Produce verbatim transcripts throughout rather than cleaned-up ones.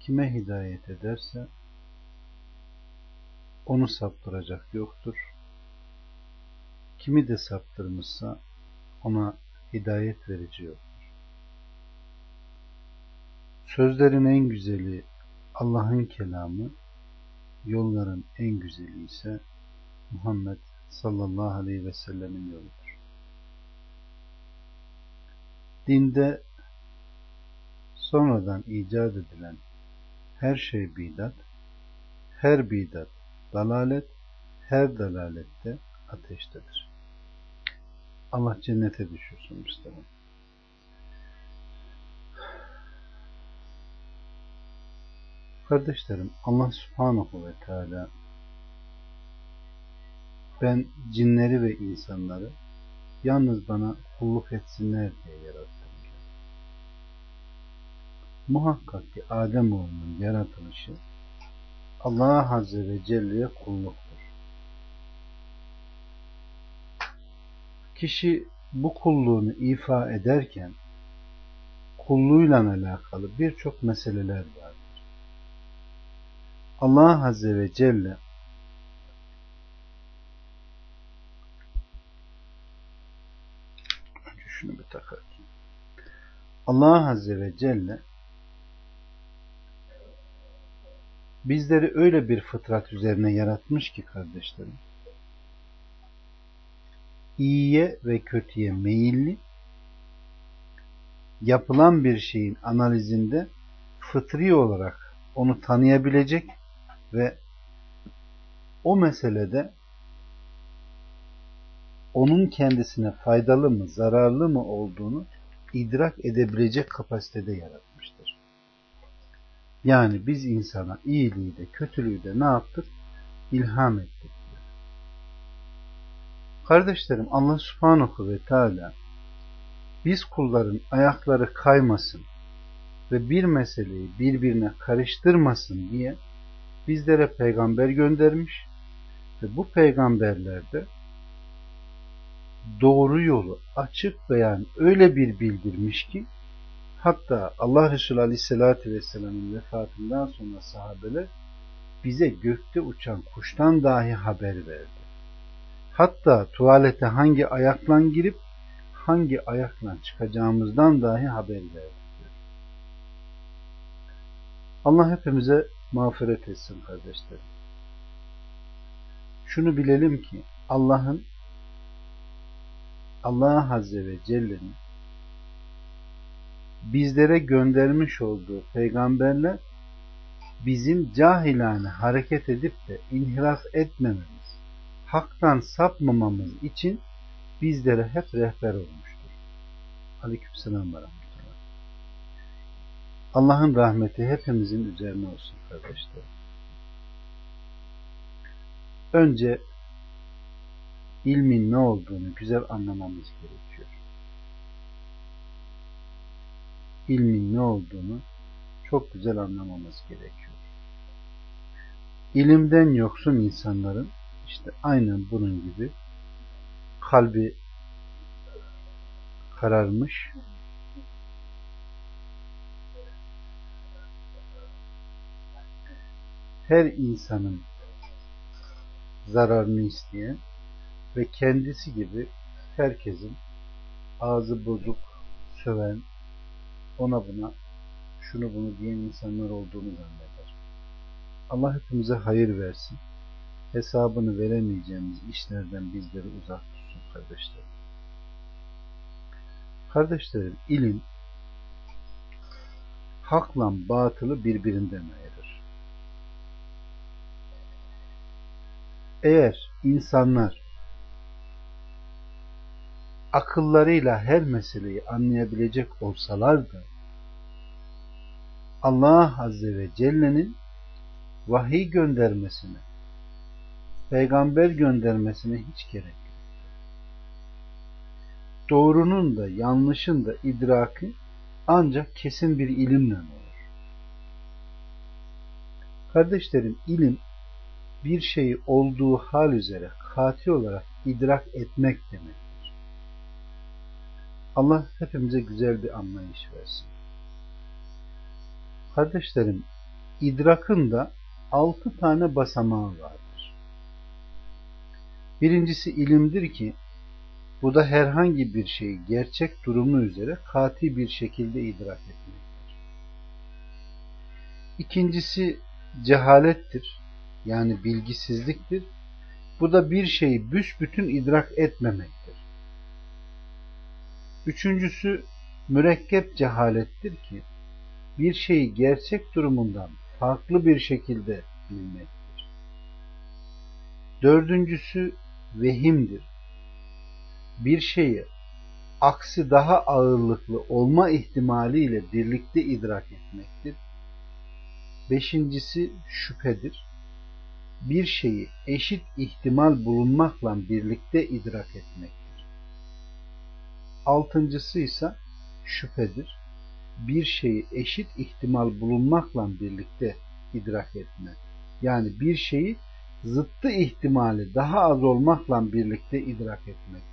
kime hidayet ederse onu saptıracak yoktur. Kimi de saptırmışsa ona hidayet verici yoktur. Sözlerin en güzeli Allah'ın kelamı, yolların en güzeli ise Muhammed sallallahu aleyhi ve sellemin yoludur. Dinde sonradan icat edilen her şey bidat, her bidat dalalet, her dalalette ateştedir. Allah cennete düşürsün Mustafa. Kardeşlerim, Allah subhanahu ve teala ben cinleri ve insanları yalnız bana kulluk etsinler diye yarattım. Muhakkak ki Ademoğlunun yaratılışı Allah Azze ve Celle'ye kulluktur. Kişi bu kulluğunu ifa ederken kulluğuyla alakalı birçok meseleler vardır. Allah Azze ve Celle şunu bir takarım. Allah Azze ve Celle bizleri öyle bir fıtrat üzerine yaratmış ki kardeşlerim, iyiye ve kötüye meyilli, yapılan bir şeyin analizinde fıtri olarak onu tanıyabilecek ve o meselede onun kendisine faydalı mı, zararlı mı olduğunu idrak edebilecek kapasitede yaratmıştır. Yani biz insana iyiliği de kötülüğü de ne yaptık? İlham ettik diyor. Kardeşlerim, Allah subhanahu ve teala biz kulların ayakları kaymasın ve bir meseleyi birbirine karıştırmasın diye bizlere peygamber göndermiş ve bu peygamberlerde doğru yolu açık beyan öyle bir bildirmiş ki hatta Allah Resulü Aleyhisselatü Vesselam'ın vefatından sonra sahabeler bize gökte uçan kuştan dahi haber verdi. Hatta tuvalete hangi ayakla girip hangi ayakla çıkacağımızdan dahi haber verdi. Allah hepimize mağfiret etsin kardeşlerim. Şunu bilelim ki Allah'ın Allah Azze ve Celle'nin bizlere göndermiş olduğu peygamberler bizim cahilane hareket edip de inhiraf etmememiz, haktan sapmamamız için bizlere hep rehber olmuştur. Aleykümselam ve rahmetullah. Allah'ın rahmeti hepimizin üzerine olsun kardeşler. Önce ilmin ne olduğunu güzel anlamamız gerekiyor. İlmin ne olduğunu çok güzel anlamamız gerekiyor. İlimden yoksun insanların işte aynen bunun gibi kalbi kararmış, her insanın zararını isteyen ve kendisi gibi herkesin ağzı bozuk, söven, ona buna, şunu bunu diyen insanlar olduğunu zanneder. Allah hepimize hayır versin. Hesabını veremeyeceğimiz işlerden bizleri uzak tutsun kardeşlerim. Kardeşlerim, ilim hakla batılı birbirinden ayırır. Eğer insanlar akıllarıyla her meseleyi anlayabilecek olsalar da Allah Azze ve Celle'nin vahiy göndermesine, peygamber göndermesine hiç gerek yok. Doğrunun da yanlışın da idraki ancak kesin bir ilimle olur. Kardeşlerim, ilim bir şeyi olduğu hal üzere kati olarak idrak etmek demektir. Allah hepimize güzel bir anlayış versin. Kardeşlerim, idrakın da altı tane basamağı vardır. Birincisi ilimdir ki bu da herhangi bir şeyi gerçek durumu üzere kati bir şekilde idrak etmektir. İkincisi cehalettir, yani bilgisizliktir. Bu da bir şeyi büsbütün idrak etmemektir. Üçüncüsü mürekkep cehalettir ki bir şeyi gerçek durumundan farklı bir şekilde bilmektir. Dördüncüsü vehimdir. Bir şeyi aksi daha ağırlıklı olma ihtimaliyle birlikte idrak etmektir. Beşincisi şüphedir. Bir şeyi eşit ihtimal bulunmakla birlikte idrak etmektir. Altıncısı ise şüphedir. Bir şeyi eşit ihtimal bulunmakla birlikte idrak etme. Yani bir şeyi zıttı ihtimali daha az olmakla birlikte idrak etmektir.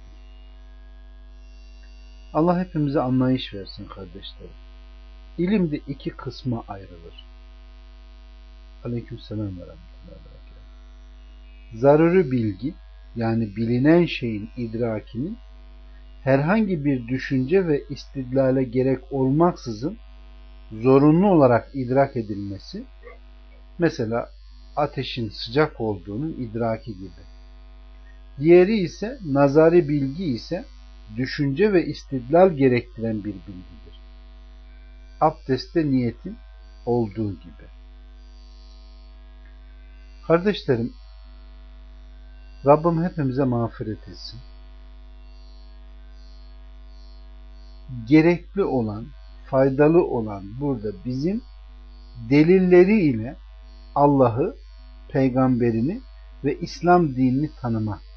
Allah hepimize anlayış versin kardeşlerim. İlim de iki kısma ayrılır. Aleykümselam ve rahmetullahi ve berekatuhu. Zaruri bilgi, yani bilinen şeyin idrakinin herhangi bir düşünce ve istidlale gerek olmaksızın zorunlu olarak idrak edilmesi, mesela ateşin sıcak olduğunun idraki gibi. Diğeri ise nazari bilgi ise düşünce ve istidlal gerektiren bir bilgidir. Abdestte niyetin olduğu gibi. Kardeşlerim, Rabbim hepimize mağfiret etsin. Gerekli olan, faydalı olan burada bizim delilleri ile Allah'ı, peygamberini ve İslam dinini tanımaktır.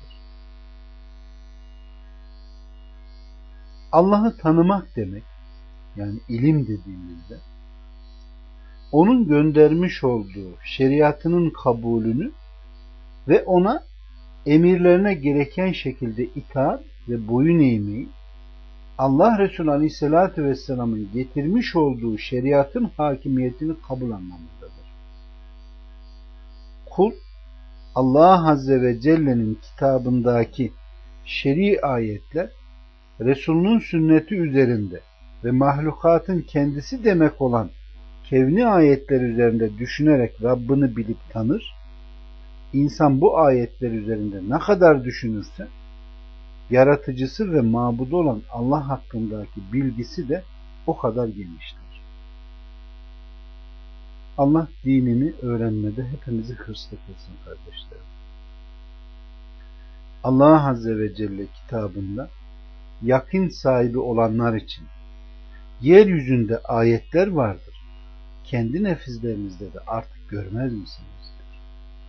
Allah'ı tanımak demek, yani ilim dediğimizde, onun göndermiş olduğu şeriatının kabulünü ve ona emirlerine gereken şekilde itaat ve boyun eğmeyi, Allah Resulü Aleyhisselatü Vesselam'ın getirmiş olduğu şeriatın hakimiyetini kabul anlamındadır. Kul, Allah Azze ve Celle'nin kitabındaki şer'i ayetler, Resulünün sünneti üzerinde ve mahlukatın kendisi demek olan kevni ayetler üzerinde düşünerek Rabbini bilip tanır. İnsan bu ayetler üzerinde ne kadar düşünürse, yaratıcısı ve mabudu olan Allah hakkındaki bilgisi de o kadar geniştir. Allah dinini öğrenmede hepimizi hırslı kılsın kardeşlerim. Allah Azze ve Celle kitabında yakın sahibi olanlar için yeryüzünde ayetler vardır. Kendi nefizlerinizde de artık görmez misiniz? Diyor.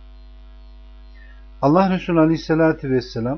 Allah Resulü Aleyhisselatü Vesselam,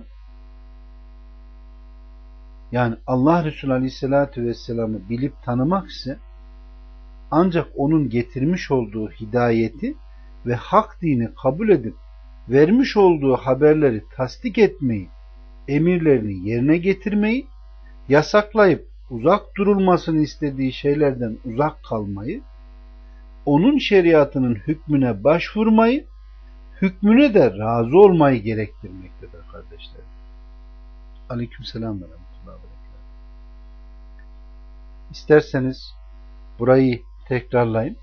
yani Allah Resulü Aleyhisselatü Vesselam'ı bilip tanımak ise ancak onun getirmiş olduğu hidayeti ve hak dini kabul edip vermiş olduğu haberleri tasdik etmeyi, emirlerini yerine getirmeyi, yasaklayıp uzak durulmasını istediği şeylerden uzak kalmayı, onun şeriatının hükmüne başvurmayı, hükmüne de razı olmayı gerektirmektedir kardeşlerim. Aleykümselam ve rahmetullahi ve berekatuhu. İsterseniz burayı tekrarlayayım.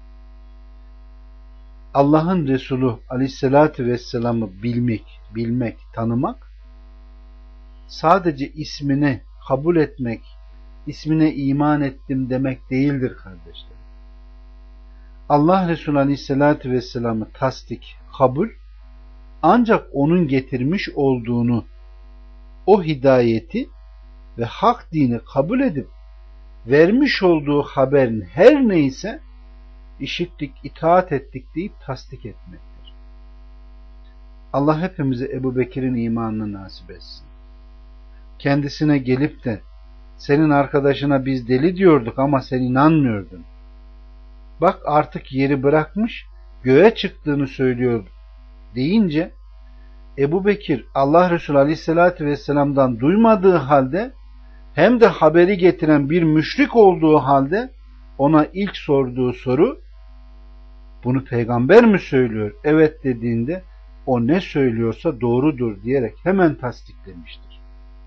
Allah'ın Resulü Aleyhisselatü Vesselam'ı bilmek, bilmek, tanımak, sadece ismini kabul etmek, ismine iman ettim demek değildir kardeşler. Allah Resulü Aleyhisselatü Vesselam'ı tasdik, kabul, ancak onun getirmiş olduğunu, o hidayeti ve hak dini kabul edip vermiş olduğu haberin her neyse işittik, itaat ettik deyip tasdik etmektir. Allah hepimize Ebu Bekir'in imanını nasip etsin. Kendisine gelip de senin arkadaşına biz deli diyorduk ama sen inanmıyordun. Bak artık yeri bırakmış, göğe çıktığını söylüyordu deyince Ebu Bekir Allah Resulü Aleyhisselatü Vesselam'dan duymadığı halde hem de haberi getiren bir müşrik olduğu halde ona ilk sorduğu soru bunu peygamber mi söylüyor? Evet dediğinde o ne söylüyorsa doğrudur diyerek hemen tasdiklemiştir.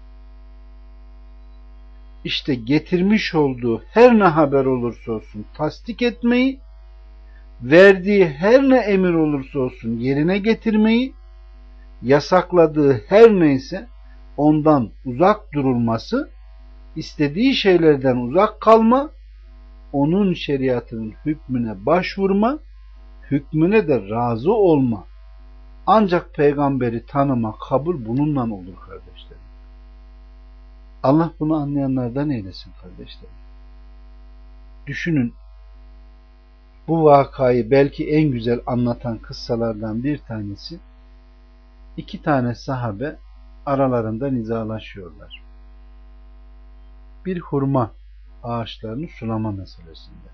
İşte getirmiş olduğu her ne haber olursa olsun tasdik etmeyi, verdiği her ne emir olursa olsun yerine getirmeyi, yasakladığı her neyse ondan uzak durulması, istediği şeylerden uzak kalma, onun şeriatının hükmüne başvurma, hükmüne de razı olma. Ancak peygamberi tanıma, kabul bununla olur kardeşlerim. Allah bunu anlayanlardan eylesin kardeşlerim. Düşünün, bu vakayı belki en güzel anlatan kıssalardan bir tanesi, iki tane sahabe aralarında nizalaşıyorlar. Bir hurma ağaçlarını sulama meselesinde.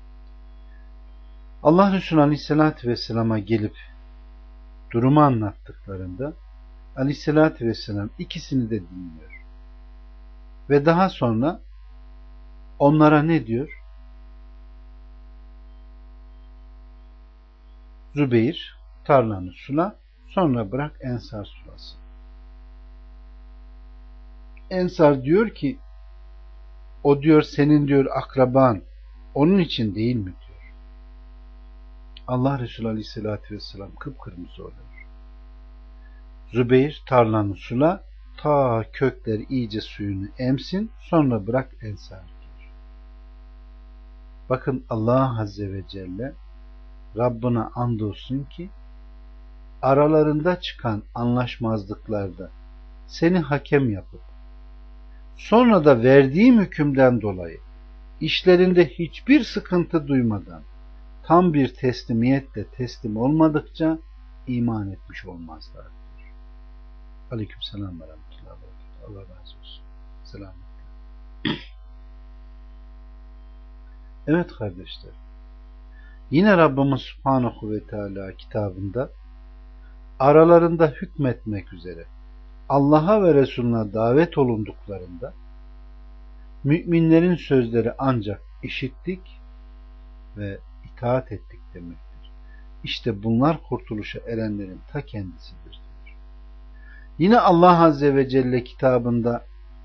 Allah Resulü Aleyhisselatü Vesselam'a gelip durumu anlattıklarında Aleyhisselatü Vesselam ikisini de dinliyor. Ve daha sonra onlara ne diyor? Zübeyir, tarlanı sula, sonra bırak Ensar sulasın. Ensar diyor ki, o diyor senin diyor akraban, onun için değil mi diyor. Allah Resulü Aleyhisselatü Vesselam kıpkırmızı oluyor. Zübeyir, tarlanı sula, ta kökler iyice suyunu emsin, sonra bırak Ensar diyor. Bakın Allah Azze ve Celle Rabbine andolsun ki aralarında çıkan anlaşmazlıklarda seni hakem yapıp sonra da verdiğim hükümden dolayı işlerinde hiçbir sıkıntı duymadan tam bir teslimiyetle teslim olmadıkça iman etmiş olmazlar diyor. Aleykümselam ve rahmetullahi ve berekatuhu. Allah razı olsun. Selametle. Evet kardeşler. Yine Rabbimiz Subhanahu ve Teala kitabında aralarında hükmetmek üzere Allah'a ve Resulüne davet olunduklarında müminlerin sözleri ancak işittik ve itaat ettik demektir. İşte bunlar kurtuluşa erenlerin ta kendisidir diyor. Yine Allah Azze ve Celle kitabında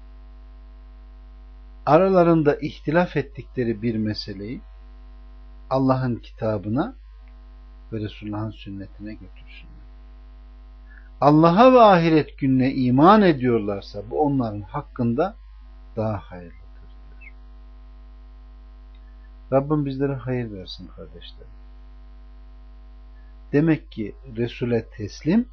aralarında ihtilaf ettikleri bir meseleyi Allah'ın kitabına ve Resulullah'ın sünnetine götürsünler. Allah'a ve ahiret gününe iman ediyorlarsa bu onların hakkında daha hayırlıdır diyor. Rabbim bizlere hayır versin kardeşlerim. Demek ki Resul'e teslim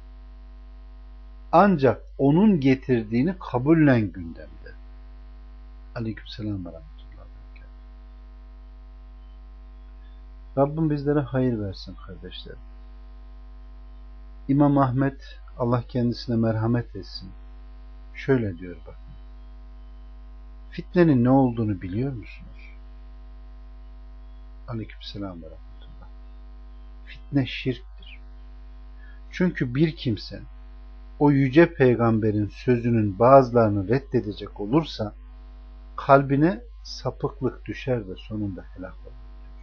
ancak onun getirdiğini kabullen gündemde. Aleykümselam ve rahmetullah. Rabbim bizlere hayır versin kardeşlerim. İmam Ahmet, Allah kendisine merhamet etsin, şöyle diyor bakın. Fitnenin ne olduğunu biliyor musunuz? Aleykümselam ve rahmetullah. Fitne şirktir. Çünkü bir kimse o yüce peygamberin sözünün bazılarını reddedecek olursa kalbine sapıklık düşer ve sonunda helak olur.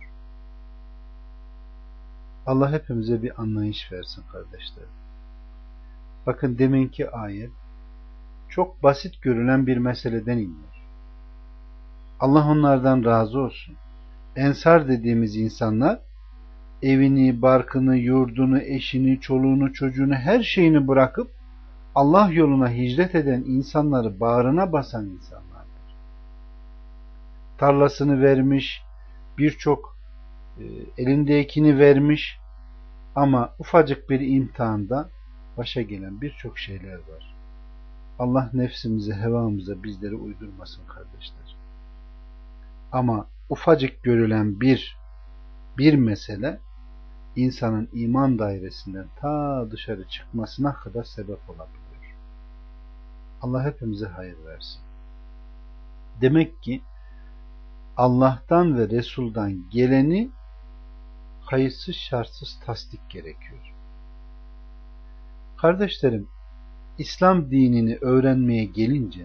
Allah hepimize bir anlayış versin kardeşlerim. Bakın deminki ayet çok basit görülen bir meseleden iniyor. Allah onlardan razı olsun. Ensar dediğimiz insanlar evini, barkını, yurdunu, eşini, çoluğunu, çocuğunu, her şeyini bırakıp Allah yoluna hicret eden insanları bağrına basan insanlardır. Tarlasını vermiş, birçok e, elindekini vermiş ama ufacık bir imtihanda başa gelen birçok şeyler var. Allah nefsimize, hevamıza bizleri uydurmasın kardeşler. Ama ufacık görülen bir bir mesele insanın iman dairesinden ta dışarı çıkmasına kadar sebep olabiliyor. Allah hepimize hayır versin. Demek ki Allah'tan ve Resul'dan geleni kayıtsız şartsız tasdik gerekiyor. Kardeşlerim, İslam dinini öğrenmeye gelince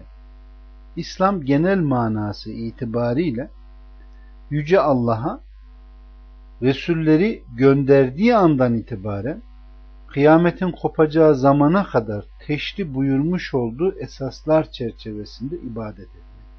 İslam genel manası itibariyle Yüce Allah'a Resulleri gönderdiği andan itibaren kıyametin kopacağı zamana kadar teşri buyurmuş olduğu esaslar çerçevesinde ibadet etmek.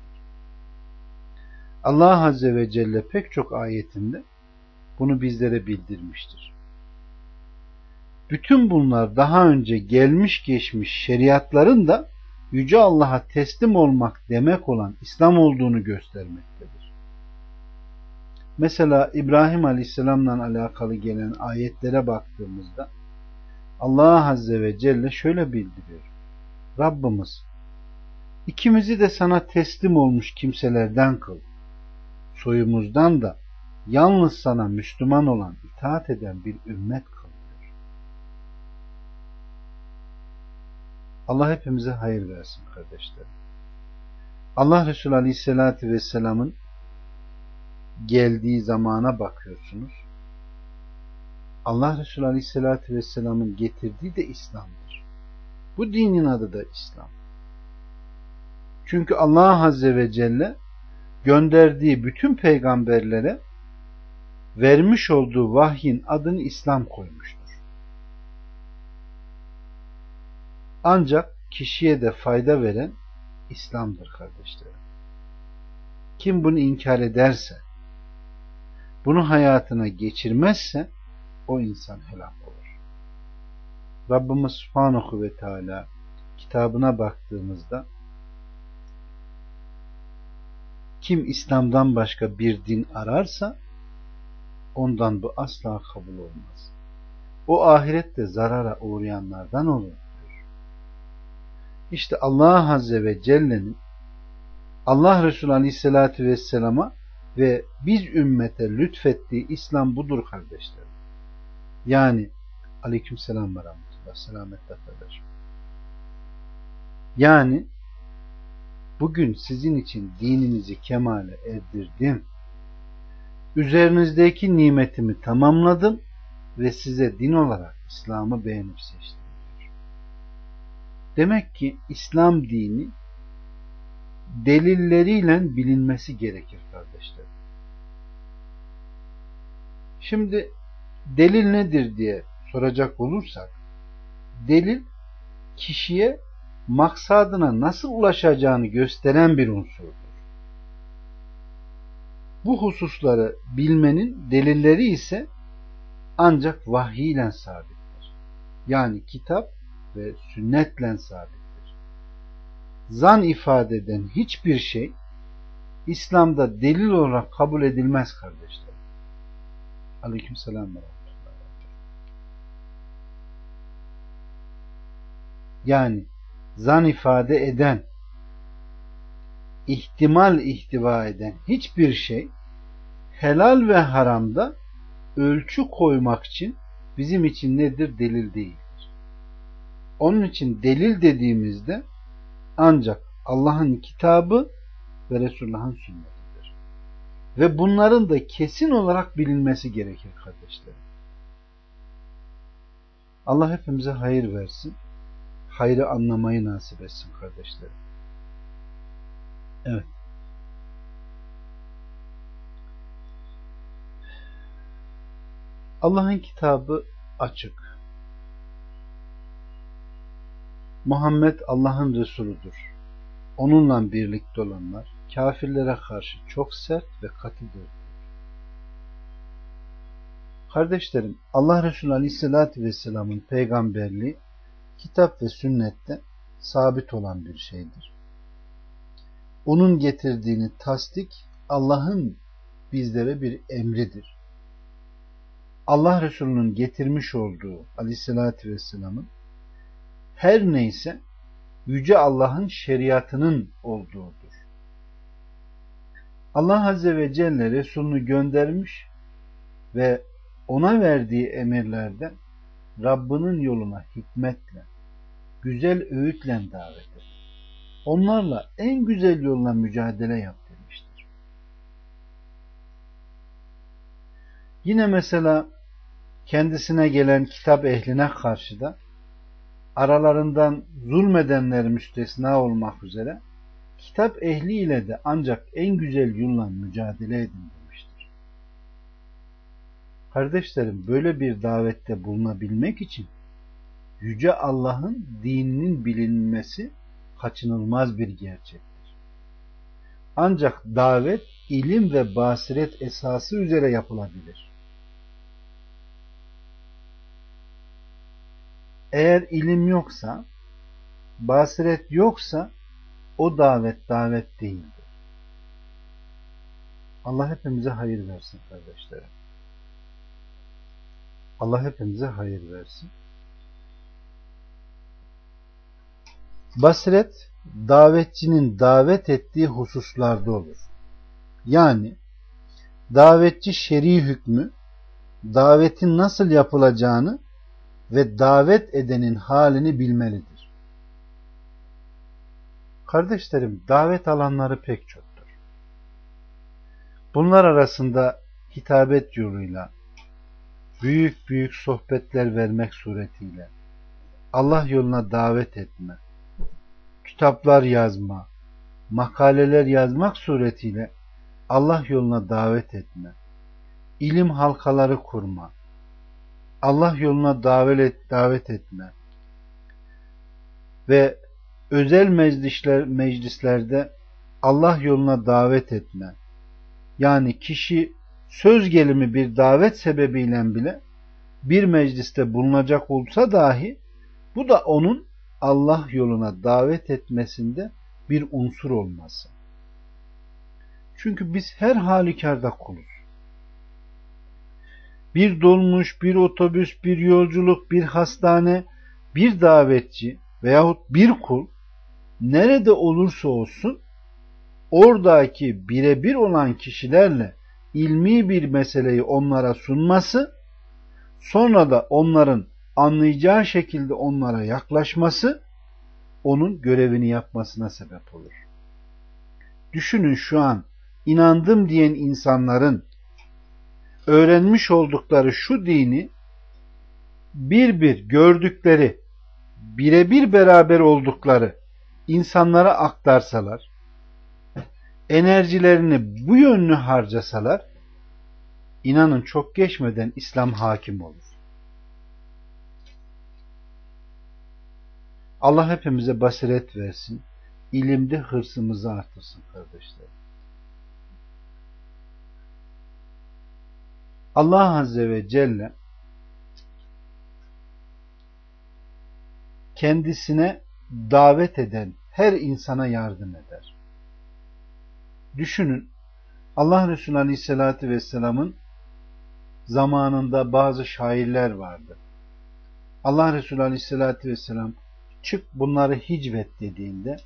Allah Azze ve Celle pek çok ayetinde bunu bizlere bildirmiştir. Bütün bunlar daha önce gelmiş geçmiş şeriatların da Yüce Allah'a teslim olmak demek olan İslam olduğunu göstermektedir. Mesela İbrahim Aleyhisselam'la alakalı gelen ayetlere baktığımızda Allah Azze ve Celle şöyle bildiriyor. Rabbimiz ikimizi de sana teslim olmuş kimselerden kıl. Soyumuzdan da yalnız sana Müslüman olan, itaat eden bir ümmet kıl. Allah hepimize hayır versin kardeşlerim. Allah Resulü Aleyhisselatü Vesselam'ın geldiği zamana bakıyorsunuz. Allah Resulü Aleyhisselatü Vesselam'ın getirdiği de İslam'dır. Bu dinin adı da İslam. Çünkü Allah Azze ve Celle gönderdiği bütün peygamberlere vermiş olduğu vahyin adını İslam koymuştur. Ancak kişiye de fayda veren İslam'dır kardeşlerim. Kim bunu inkar ederse, bunu hayatına geçirmezse o insan helak olur. Rabbimiz Subhanahu ve Teala kitabına baktığımızda kim İslam'dan başka bir din ararsa ondan bu asla kabul olmaz. O ahirette zarara uğrayanlardan olur. İşte Allah Azze ve Celle'nin Allah Resulü Aleyhisselatü Vesselam'a ve biz ümmete lütfettiği İslam budur kardeşlerim. Yani Aleykümselam ve Rahmetullah. Selametle kardeşim. Yani bugün sizin için dininizi kemale erdirdim. Üzerinizdeki nimetimi tamamladım ve size din olarak İslam'ı beğenip seçtim. Demek ki İslam dini delilleriyle bilinmesi gerekir kardeşlerim. Şimdi delil nedir diye soracak olursak, delil kişiye maksadına nasıl ulaşacağını gösteren bir unsurdur. Bu hususları bilmenin delilleri ise ancak vahiy ile sabittir. Yani kitap ve sünnetle sabittir. Zan ifade eden hiçbir şey İslam'da delil olarak kabul edilmez kardeşler. Aleykümselam ve rahmetullah. Yani zan ifade eden, ihtimal ihtiva eden hiçbir şey helal ve haramda ölçü koymak için bizim için nedir? Delil değildir. Onun için delil dediğimizde ancak Allah'ın kitabı ve Resulullah'ın sünnetidir. Ve bunların da kesin olarak bilinmesi gerekir kardeşlerim. Allah hepimize hayır versin. Hayrı anlamayı nasip etsin kardeşlerim. Evet. Allah'ın kitabı açık. Muhammed Allah'ın Resuludur. Onunla birlikte olanlar kafirlere karşı çok sert ve katıdır. Kardeşlerim, Allah Resulü Aleyhisselatü Vesselam'ın peygamberliği kitap ve sünnette sabit olan bir şeydir. Onun getirdiğini tasdik Allah'ın bizlere bir emridir. Allah Resulü'nün getirmiş olduğu Aleyhisselatü Vesselam'ın her neyse Yüce Allah'ın şeriatının olduğudur. Allah Azze ve Celle Resulünü göndermiş ve ona verdiği emirlerden Rabbinin yoluna hikmetle, güzel öğütle davet et. Onlarla en güzel yolla mücadele yap demiştir. Yine mesela kendisine gelen kitap ehline karşı da aralarından zulmedenler müstesna olmak üzere kitap ehliyle de ancak en güzel yolla mücadele edin demiştir. Kardeşlerim, böyle bir davette bulunabilmek için Yüce Allah'ın dininin bilinmesi kaçınılmaz bir gerçektir. Ancak davet ilim ve basiret esası üzere yapılabilir. Eğer ilim yoksa, basiret yoksa o davet davet değildir. Allah hepimize hayır versin kardeşlerim. Allah hepimize hayır versin. Basiret, davetçinin davet ettiği hususlarda olur. Yani davetçi şer'i hükmü, davetin nasıl yapılacağını ve davet edenin halini bilmelidir. Kardeşlerim, davet alanları pek çoktur. Bunlar arasında hitabet yoluyla, büyük büyük sohbetler vermek suretiyle, Allah yoluna davet etme, kitaplar yazma, makaleler yazmak suretiyle Allah yoluna davet etme, ilim halkaları kurma, Allah yoluna davet, davet etme ve özel meclisler, meclislerde Allah yoluna davet etme. Yani kişi söz gelimi bir davet sebebiyle bile bir mecliste bulunacak olsa dahi bu da onun Allah yoluna davet etmesinde bir unsur olması. Çünkü biz her halükarda kuluz. Bir dolmuş, bir otobüs, bir yolculuk, bir hastane, bir davetçi veyahut bir kul nerede olursa olsun oradaki birebir olan kişilerle ilmi bir meseleyi onlara sunması, sonra da onların anlayacağı şekilde onlara yaklaşması onun görevini yapmasına sebep olur. Düşünün, şu an inandım diyen insanların öğrenmiş oldukları şu dini bir bir gördükleri, birebir beraber oldukları insanlara aktarsalar, enerjilerini bu yönlü harcasalar, inanın çok geçmeden İslam hakim olur. Allah hepimize basiret versin, ilimde hırsımızı artırsın kardeşlerim. Allah Azze ve Celle kendisine davet eden her insana yardım eder. Düşünün, Allah Resulü Aleyhisselatü Vesselam'ın zamanında bazı şairler vardı. Allah Resulü Aleyhisselatü Vesselam çık bunları hicvet dediğinde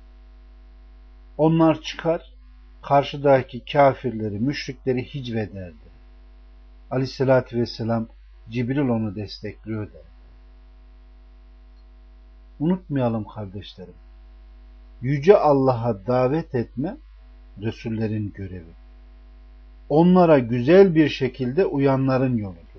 onlar çıkar karşıdaki kafirleri, müşrikleri hicvederdi. Aleyhisselatü Vesselam Cibril onu destekliyor der. Unutmayalım kardeşlerim. Yüce Allah'a davet etme Resullerin görevi. Onlara güzel bir şekilde uyanların yoludur.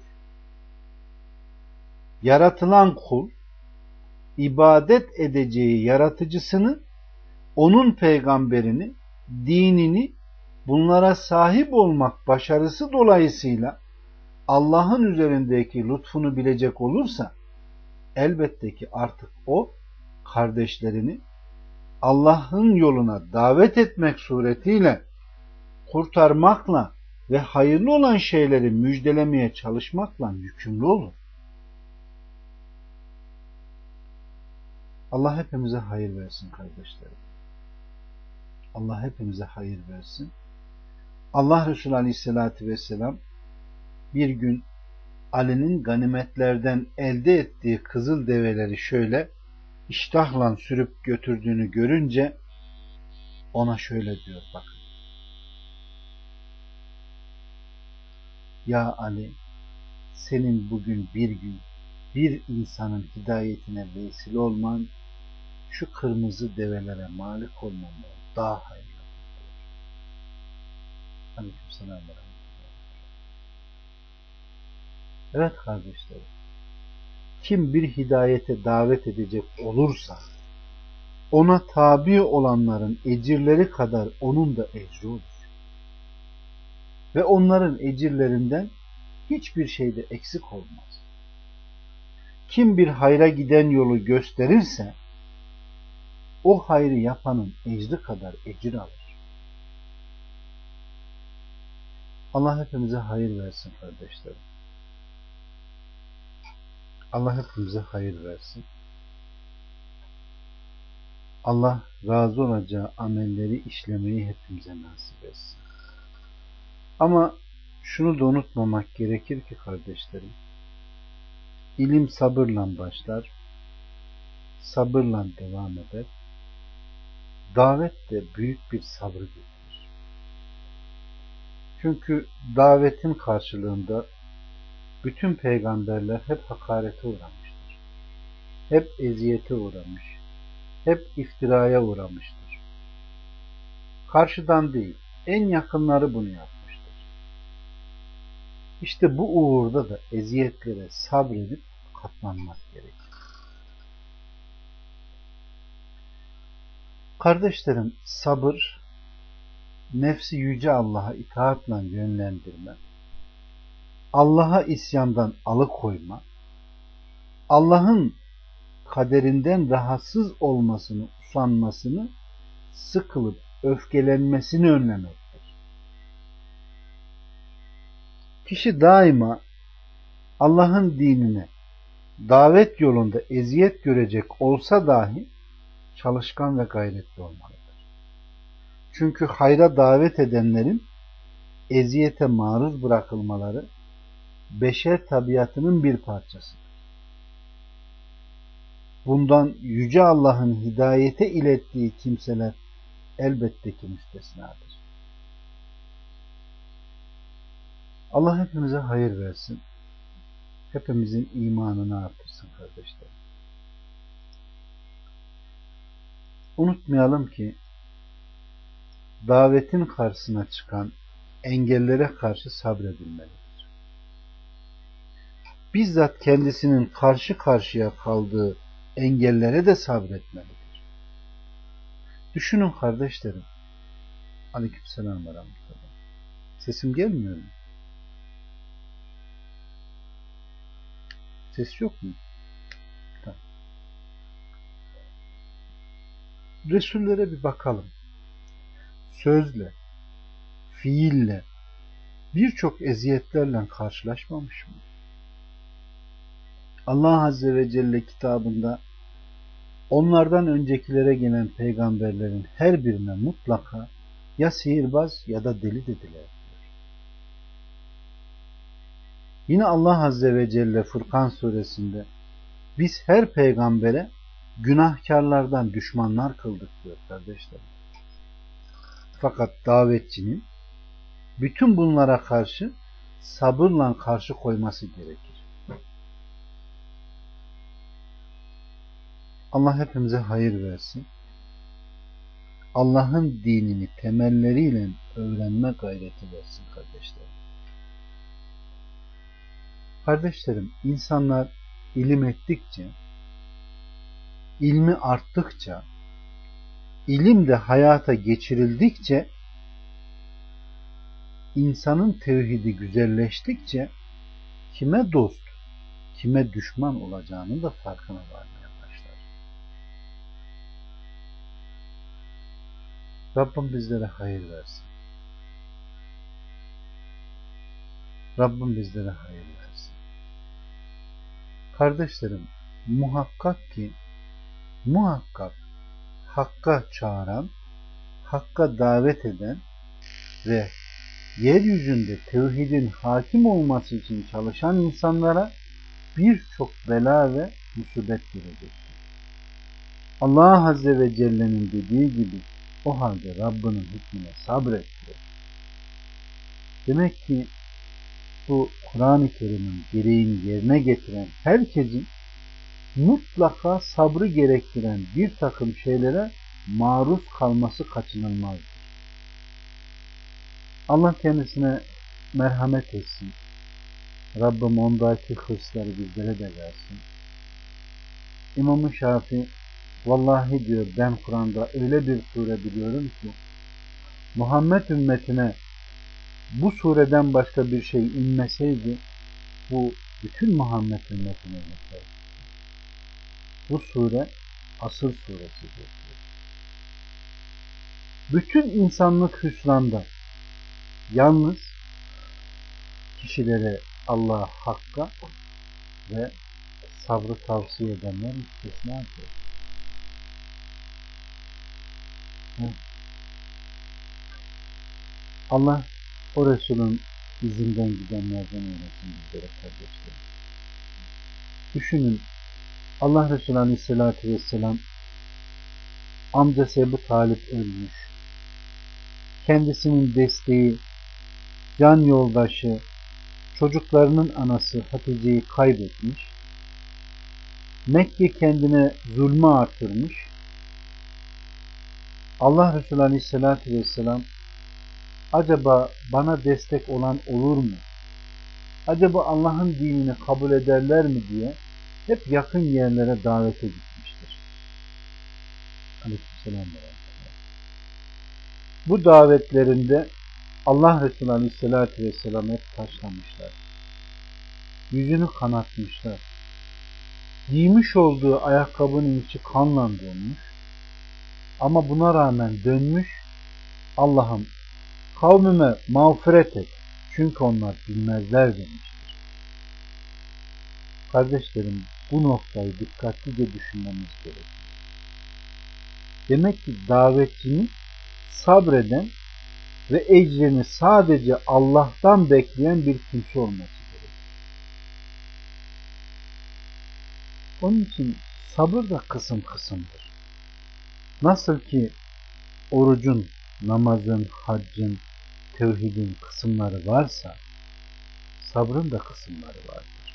Yaratılan kul ibadet edeceği yaratıcısını, onun peygamberini, dinini bunlara sahip olmak başarısı dolayısıyla Allah'ın üzerindeki lütfunu bilecek olursa elbette ki artık o kardeşlerini Allah'ın yoluna davet etmek suretiyle kurtarmakla ve hayırlı olan şeyleri müjdelemeye çalışmakla yükümlü olur. Allah hepimize hayır versin kardeşlerim. Allah hepimize hayır versin. Allah Resulü Aleyhisselatü Vesselam bir gün Ali'nin ganimetlerden elde ettiği kızıl develeri şöyle iştahla sürüp götürdüğünü görünce ona şöyle diyor, bakın. Ya Ali, senin bugün bir gün bir insanın hidayetine vesile olman, şu kırmızı develere malik olmandan daha hayırlıdır. Aleykümselam. Evet kardeşlerim, kim bir hidayete davet edecek olursa ona tabi olanların ecirleri kadar onun da ecri olur. Ve onların ecirlerinden hiçbir şeyde eksik olmaz. Kim bir hayra giden yolu gösterirse o hayrı yapanın ecri kadar ecir alır. Allah hepimize hayır versin kardeşlerim. Allah hepimize hayır versin. Allah razı olacağı amelleri işlemeyi hepimize nasip etsin. Ama şunu da unutmamak gerekir ki kardeşlerim, ilim sabırla başlar, sabırla devam eder. Davet de büyük bir sabır getirir. Çünkü davetin karşılığında bütün peygamberler hep hakarete uğramıştır. Hep eziyete uğramış. Hep iftiraya uğramıştır. Karşıdan değil, en yakınları bunu yapmıştır. İşte bu uğurda da eziyetlere sabredip katlanmak gerekir. Kardeşlerim, sabır, nefsi yüce Allah'a itaatle yönlendirme, Allah'a isyandan alıkoyma, Allah'ın kaderinden rahatsız olmasını, usanmasını, sıkılıp öfkelenmesini önlemektir. Kişi daima Allah'ın dinine davet yolunda eziyet görecek olsa dahi çalışkan ve gayretli olmalıdır. Çünkü hayra davet edenlerin eziyete maruz bırakılmaları beşer tabiatının bir parçasıdır. Bundan yüce Allah'ın hidayete ilettiği kimseler elbette ki müstesnadır. Allah hepimize hayır versin. Hepimizin imanını artırsın kardeşler. Unutmayalım ki davetin karşısına çıkan engellere karşı sabredilmelidir. Bizzat kendisinin karşı karşıya kaldığı engellere de sabretmelidir. Düşünün kardeşlerim. Aleykümselam ve rahmetullah. Sesim gelmiyor mu? Ses yok mu? Tamam. Resullere bir bakalım. Sözle, fiille, birçok eziyetlerle karşılaşmamış mı? Allah Azze ve Celle kitabında onlardan öncekilere gelen peygamberlerin her birine mutlaka ya sihirbaz ya da deli dediler diyor. Yine Allah Azze ve Celle Furkan suresinde biz her peygambere günahkarlardan düşmanlar kıldık diyor kardeşlerim. Fakat davetçinin bütün bunlara karşı sabırla karşı koyması gerekir. Allah hepimize hayır versin. Allah'ın dinini temelleriyle öğrenme gayreti versin kardeşlerim. Kardeşlerim, insanlar ilim ettikçe, ilmi arttıkça, ilim de hayata geçirildikçe, insanın tevhidi güzelleştikçe kime dost, kime düşman olacağını da farkına varmaya başlar. Rabbim bizlere hayır versin. Rabbim bizlere hayır versin. Kardeşlerim, muhakkak ki muhakkak Hakka çağıran, Hakka davet eden ve yeryüzünde tevhidin hakim olması için çalışan insanlara birçok bela ve musibet gelecektir. Allah Azze ve Celle'nin dediği gibi o halde Rabbinin hükmüne sabret diyor. Demek ki bu Kur'an-ı Kerim'in gereğini yerine getiren herkesin mutlaka sabrı gerektiren bir takım şeylere maruz kalması kaçınılmazdır. Allah kendisine merhamet etsin. Rabbim ondaki hırsları bizlere de versin. İmam-ı Şafii vallahi diyor ben Kur'an'da öyle bir sure biliyorum ki Muhammed ümmetine bu sureden başka bir şey inmeseydi Bu bütün Muhammed ümmetine yeter. Bu sure asıl suresidir. Bütün insanlık hüsranda. Yalnız kişilere Allah hakka ve sabrı tavsiye edenler istisnadır. Evet. Allah o Resul'ün izinden gidenlerden eylesin bizlere kardeşlerim. Düşünün, Allah Resulü Aleyhisselatü Vesselam amcası Ebu Talip ölmüş. Kendisinin desteği, can yoldaşı, çocuklarının anası Hatice'yi kaybetmiş. Mekke kendine zulmü artırmış. Allah Resulü Aleyhisselatü Vesselam acaba bana destek olan olur mu? Acaba Allah'ın dinini kabul ederler mi diye hep yakın yerlere davete gitmiştir. Aleykümselam. Bu davetlerinde Allah Resulü Aleyhisselatü Vesselam hep taşlamışlar. Yüzünü kanatmışlar. Giymiş olduğu ayakkabının içi kanla dolmuş. Ama buna rağmen dönmüş, Allah'ım kavmime mağfiret et. Çünkü onlar bilmezler demiştir. Kardeşlerim, bu noktayı dikkatlice düşünmemiz gerekir. Demek ki davetçinin sabreden ve ecrini sadece Allah'tan bekleyen bir kimse olması gerekir. Onun için sabır da kısım kısımdır. Nasıl ki orucun, namazın, haccın, tevhidin kısımları varsa, sabrın da kısımları vardır.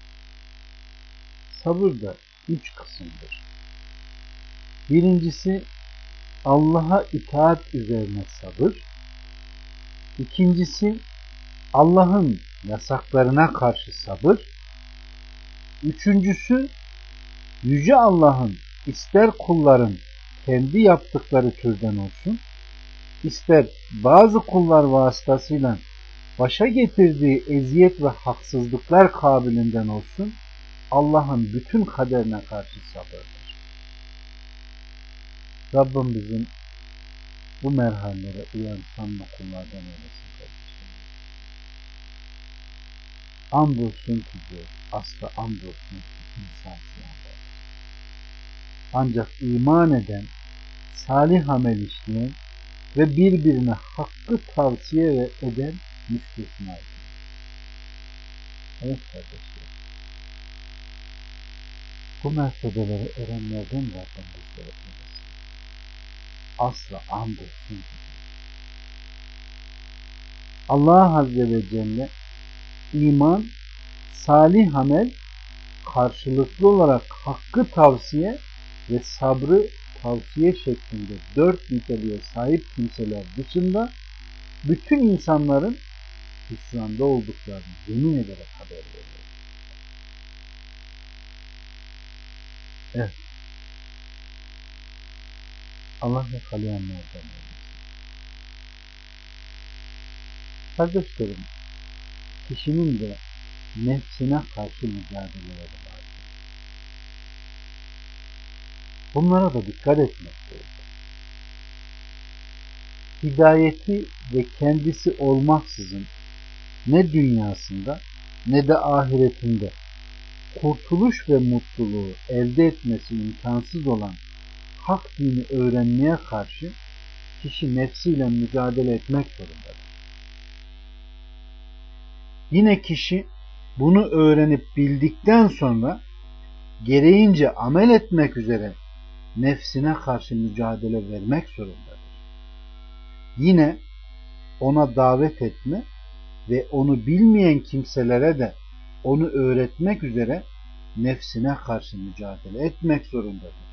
Sabır da üç kısımdır. Birincisi Allah'a itaat üzerine sabır. İkincisi Allah'ın yasaklarına karşı sabır. Üçüncüsü Yüce Allah'ın ister kulların kendi yaptıkları türden olsun, ister bazı kullar vasıtasıyla başa getirdiği eziyet ve haksızlıklar kabilinden olsun, Allah'ın bütün kaderine karşı sabırdır. Rabbim bizim bu merhalelere uyan sanma kullardan eylesin kardeşlerim. Andolsun ki diyor, asla andolsun ki insan ziyandadır. Ancak iman eden, salih amel işleyen ve birbirine hakkı tavsiye eden müstesnadır. Evet kardeşler. Bu mertebelere erenlerden Rabbim bizlere eylesin. Asla andolsun ki Allah Azze ve Celle iman, salih amel, karşılıklı olarak hakkı tavsiye ve sabrı tavsiye şeklinde dört niteliğe sahip kimseler dışında bütün insanların hüsranda olduklarını yemin ederek haber veriyor. Evet. Allah yakalayanlardan eylesin. Kardeşlerim, kişinin de nefsine karşı mücadeleleri vardır. Bunlara da dikkat etmek gerekir. Hidayeti ve kendisi olmaksızın ne dünyasında ne de ahiretinde kurtuluş ve mutluluğu elde etmesi imkansız olan hak dini öğrenmeye karşı kişi nefsiyle mücadele etmek zorundadır. Yine kişi bunu öğrenip bildikten sonra gereğince amel etmek üzere nefsine karşı mücadele vermek zorundadır. Yine ona davet etme ve onu bilmeyen kimselere de onu öğretmek üzere nefsine karşı mücadele etmek zorundadır.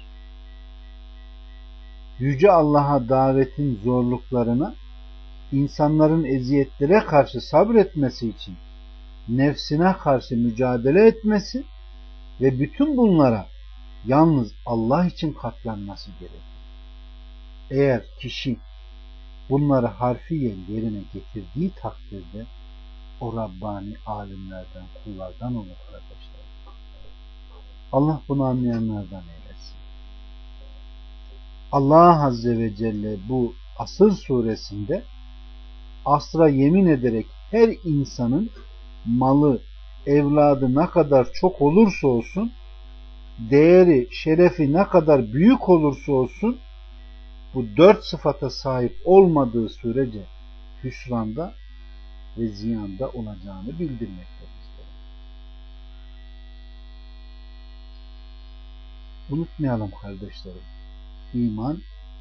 Yüce Allah'a davetin zorluklarına, insanların eziyetlere karşı sabretmesi için nefsine karşı mücadele etmesi ve bütün bunlara yalnız Allah için katlanması gerekir. Eğer kişi bunları harfiyen yerine getirdiği takdirde o Rabbani alimlerden, kullardan olur kardeşler. Allah bunu anlayanlardan eylesin. Allah Azze ve Celle bu Asır suresinde asra yemin ederek her insanın malı, evladı ne kadar çok olursa olsun, değeri, şerefi ne kadar büyük olursa olsun, bu dört sıfata sahip olmadığı sürece hüsranda ve ziyanda olacağını bildirmektedir. Unutmayalım kardeşlerim. İman,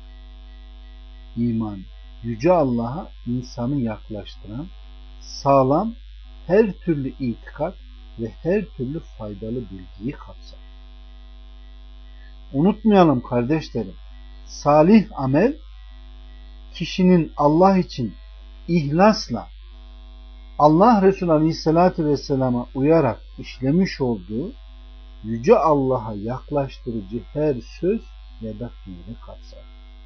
iman Yüce Allah'a insanı yaklaştıran sağlam her türlü itikat ve her türlü faydalı bilgiyi kapsar. Unutmayalım kardeşlerim, salih amel kişinin Allah için ihlasla Allah Resulü Aleyhisselatü Vesselam'a uyarak işlemiş olduğu Yüce Allah'a yaklaştırıcı her söz ya da fiili kapsar.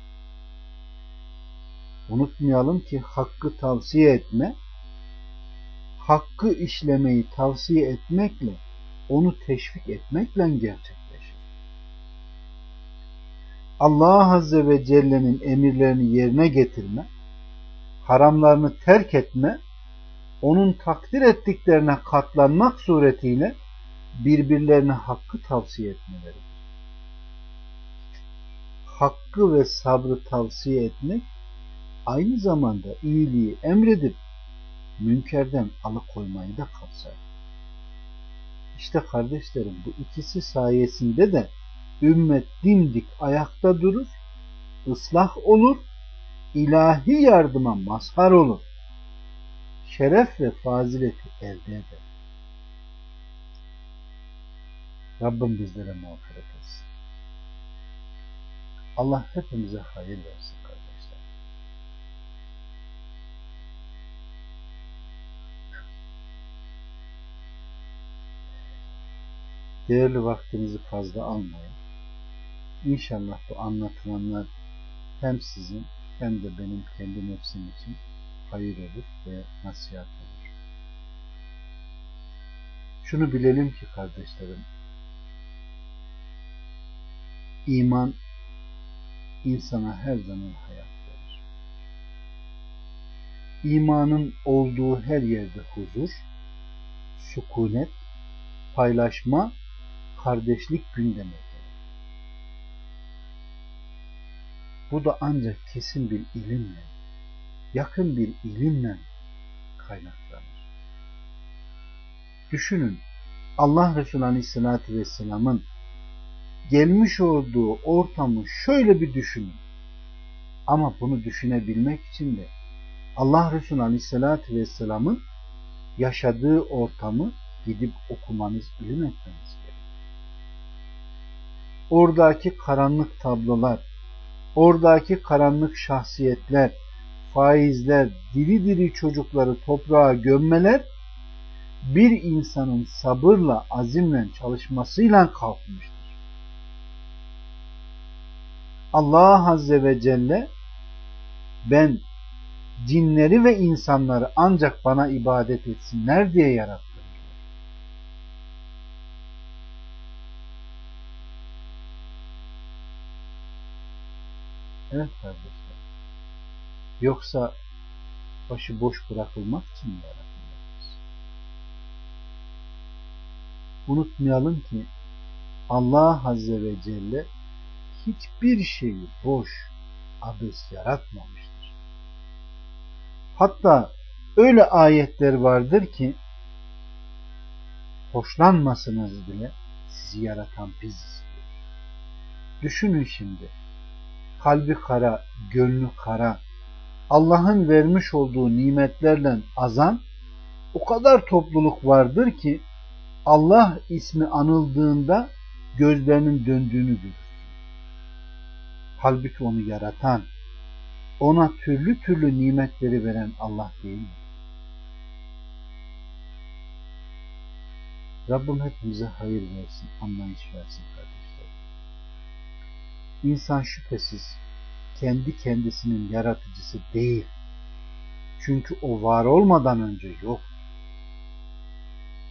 Unutmayalım ki hakkı tavsiye etme, hakkı işlemeyi tavsiye etmekle, onu teşvik etmekle gerçekleşir. Allah Azze ve Celle'nin emirlerini yerine getirme, haramlarını terk etme, onun takdir ettiklerine katlanmak suretiyle birbirlerine hakkı tavsiye etmeleridir. Hakkı ve sabrı tavsiye etmek aynı zamanda iyiliği emredip münkerden alıkoymayı da kapsar. İşte kardeşlerim, bu ikisi sayesinde de ümmet dimdik ayakta durur, ıslah olur, ilahi yardıma mazhar olur, şeref ve fazileti elde eder. Rabbim bizlere mağfiret etsin. Allah hepimize hayır versin kardeşler. Değerli vaktinizi fazla almayın. İnşallah bu anlatılanlar hem sizin hem de benim kendi nefsim için hayır olur ve nasihat olur. Şunu bilelim ki kardeşlerim, İman insana her zaman hayat verir. İmanın olduğu her yerde huzur, sükunet, paylaşma, kardeşlik gündeme gelir. Bu da ancak kesin bir ilimle, yakın bir ilimle kaynaklanır. Düşünün, Allah Resulü Aleyhisselatü Vesselam'ın gelmiş olduğu ortamı şöyle bir düşünün. Ama bunu düşünebilmek için de Allah Resulü Aleyhisselatü Vesselam'ın yaşadığı ortamı gidip okumanız, ilim etmeniz gerekir. Oradaki karanlık tablolar, oradaki karanlık şahsiyetler, faizler, diri diri çocukları toprağa gömmeler bir insanın sabırla, azimle çalışmasıyla kalkmıştır. Allah Azze ve Celle ben cinleri ve insanları ancak bana ibadet etsinler diye yarattım. Evet kardeşler. Yoksa başı boş bırakılmak için mi yaratılmışız? Unutmayalım ki Allah Azze ve Celle hiçbir şeyi boş, abes yaratmamıştır. Hatta öyle ayetler vardır ki hoşlanmasınız bile sizi yaratan biziz. Düşünün şimdi, kalbi kara, gönlü kara, Allah'ın vermiş olduğu nimetlerle azan o kadar topluluk vardır ki Allah ismi anıldığında gözlerinin döndüğünü görür. Halbuki onu yaratan, ona türlü türlü nimetleri veren Allah değil mi? Rabbim hepimize hayır versin, anlayış versin kardeşler. İnsan şüphesiz kendi kendisinin yaratıcısı değil. Çünkü o var olmadan önce yok.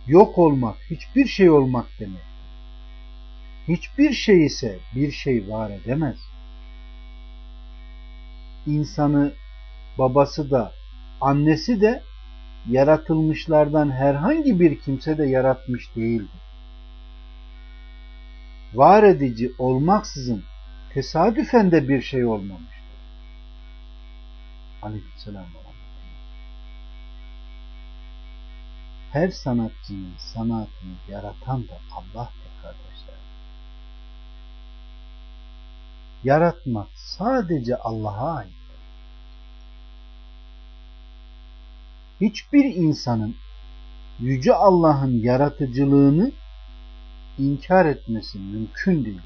yok olmak, hiçbir şey olmak demek. Hiçbir şey ise bir şey var edemez. İnsanı babası da annesi de yaratılmışlardan herhangi bir kimse de yaratmış değildir. Var edici olmaksızın tesadüfen de bir şey olmamıştır. Aleykümselam. Her sanatçının sanatını yaratan da Allah'tır kardeşler. Yaratmak sadece Allah'a aittir. Hiçbir insanın Yüce Allah'ın yaratıcılığını inkar etmesi mümkün değil.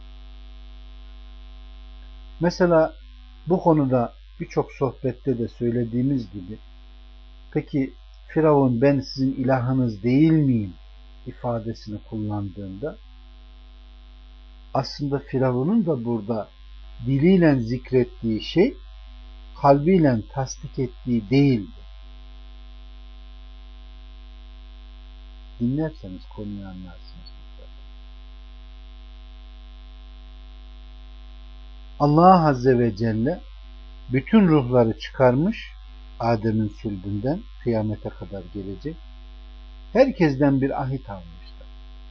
Mesela bu konuda birçok sohbette de söylediğimiz gibi, peki Firavun ben sizin ilahınız değil miyim ifadesini kullandığında, aslında Firavun'un da burada diliyle zikrettiği şey kalbiyle tasdik ettiği değildi. Dinlerseniz konuyu anlarsınız. Allah Azze ve Celle bütün ruhları çıkarmış, Adem'in sülbünden kıyamete kadar gelecek. Herkesten bir ahit almışlar.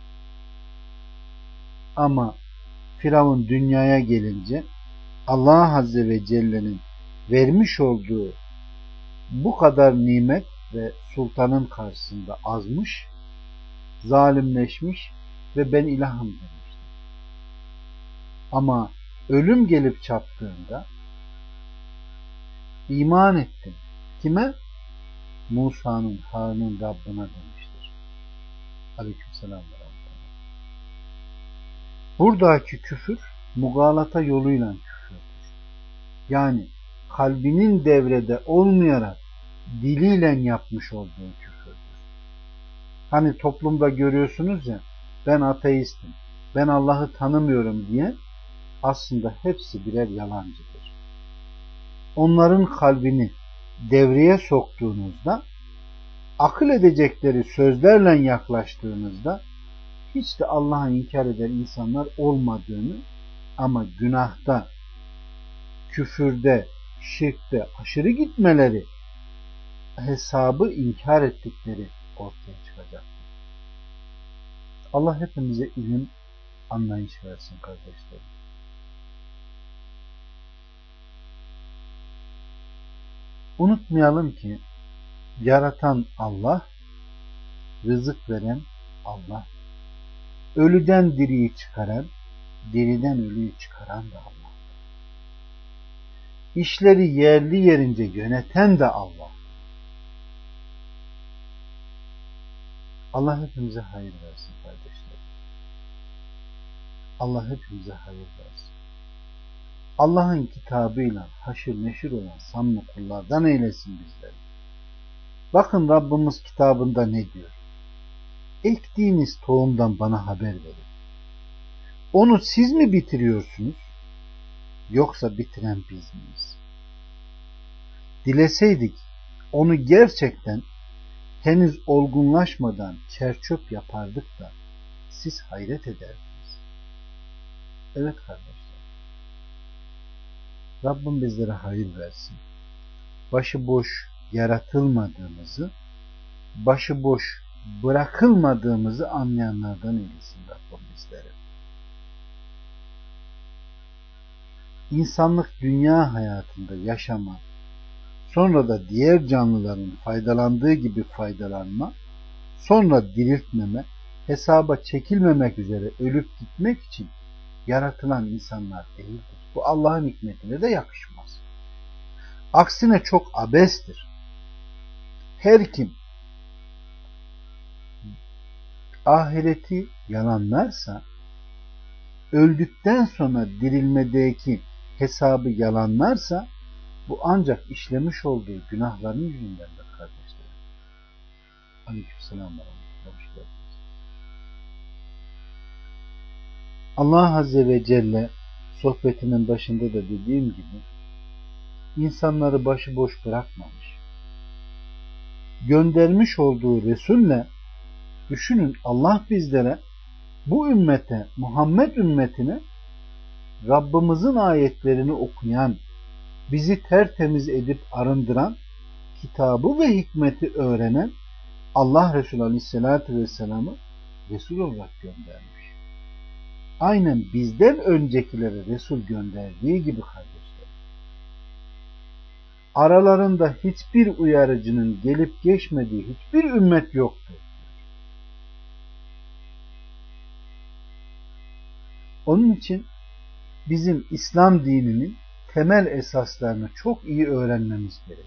Ama Firavun dünyaya gelince Allah Azze ve Celle'nin vermiş olduğu bu kadar nimet ve sultanın karşısında azmış, zalimleşmiş ve ben ilahım demiştir. Ama ölüm gelip çattığında iman ettim. Kime? Musa'nın, Harun'un Rabbına demiştir. Aleykümselam. Buradaki küfür mugalata yoluyla küfürdür. Yani kalbinin devrede olmayarak diliyle yapmış olduğu küfürdür. Hani toplumda görüyorsunuz ya, ben ateistim, ben Allah'ı tanımıyorum diye, aslında hepsi birer yalancıdır. Onların kalbini devreye soktuğunuzda, akıl edecekleri sözlerle yaklaştığınızda hiç de Allah'ı inkar eden insanlar olmadığını, ama günahta, küfürde, şirkte aşırı gitmeleri, hesabı inkar ettikleri ortaya çıkacak. Allah hepimize ilim, anlayış versin kardeşlerim. Unutmayalım ki yaratan Allah, rızık veren Allah, ölüden diriyi çıkaran, diriden ölüyü çıkaran da Allah. İşleri yerli yerince yöneten de Allah. Allah hepimize hayır versin kardeşlerim. Allah hepimize hayır versin. Allah'ın kitabıyla haşır neşir olan samimi kullardan eylesin bizleri. Bakın Rabbimiz kitabında ne diyor? Ektiğiniz tohumdan bana haber verin. Onu siz mi bitiriyorsunuz? Yoksa bitiren biz miyiz? Dileseydik onu gerçekten henüz olgunlaşmadan çerçöp yapardık da siz hayret ederdiniz. Evet kardeşler. Rabbim bizlere hayır versin. Başıboş yaratılmadığımızı, başıboş bırakılmadığımızı anlayanlardan eylesin Rabbim bizleri. İnsanlık dünya hayatında yaşama, sonra da diğer canlıların faydalandığı gibi faydalanma, sonra diriltmeme, hesaba çekilmemek üzere ölüp gitmek için yaratılan insanlar değildir. Bu Allah'ın hikmetine de yakışmaz. Aksine çok abestir. Her kim ahireti yalanlarsa, öldükten sonra dirilmedeki hesabı yalanlarsa, bu ancak işlemiş olduğu günahların yüzündendir kardeşlerim. Aleykümselam. Hoş geldiniz. Allah Azze ve Celle sohbetimin başında da dediğim gibi insanları başıboş bırakmamış. Göndermiş olduğu Resul'le Düşünün, Allah bizlere, bu ümmete, Muhammed ümmetine Rabbimizin ayetlerini okuyan, bizi tertemiz edip arındıran, kitabı ve hikmeti öğrenen Allah Resulü Aleyhisselatü Vesselam'ı Resul olarak göndermiş. Aynen bizden öncekilere Resul gönderdiği gibi kardeşler. Aralarında hiçbir uyarıcının gelip geçmediği hiçbir ümmet yoktur. Onun için bizim İslam dininin temel esaslarını çok iyi öğrenmemiz gerekir.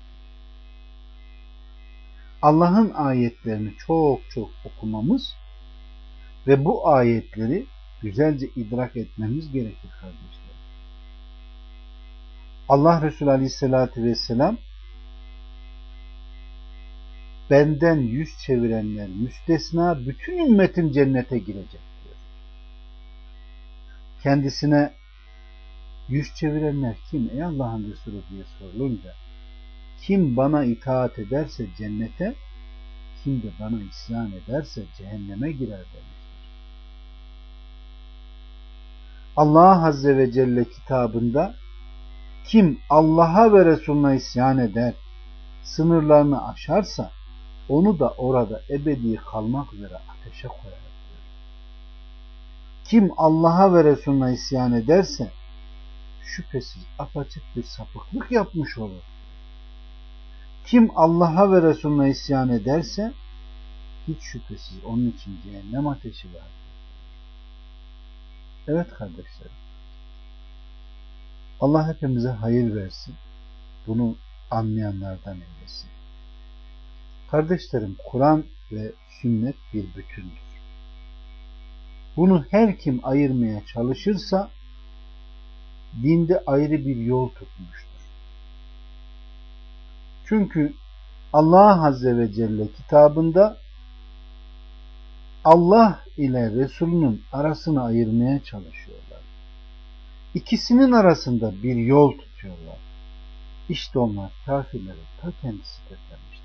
Allah'ın ayetlerini çok çok okumamız ve bu ayetleri güzelce idrak etmemiz gerekir kardeşler. Allah Resulü Aleyhisselatü Vesselam benden yüz çevirenler müstesna bütün ümmetim cennete girecek diyor. Kendisine yüz çevirenler kim ey Allah'ın Resulü diye sorulunca kim bana itaat ederse cennete, kim de bana isyan ederse cehenneme girer demiştir. Allah Azze ve Celle kitabında kim Allah'a ve Resulüne isyan eder, sınırlarını aşarsa onu da orada ebedi kalmak üzere ateşe koyar diyor. Kim Allah'a ve Resulüne isyan ederse şüphesiz apaçık bir sapıklık yapmış olur. Kim Allah'a ve Resulüne isyan ederse hiç şüphesiz onun için cehennem ateşi vardır. Evet kardeşlerim. Allah hepimize hayır versin. Bunu anlayanlardan eylesin. Kardeşlerim, Kur'an ve sünnet bir bütündür. Bunu her kim ayırmaya çalışırsa dinde ayrı bir yol tutmuştur. Çünkü Allah Azze ve Celle kitabında Allah ile Resulünün arasını ayırmaya çalışıyorlar. İkisinin arasında bir yol tutuyorlar. İşte onlar kafirlerin ta kendisidir demiştir.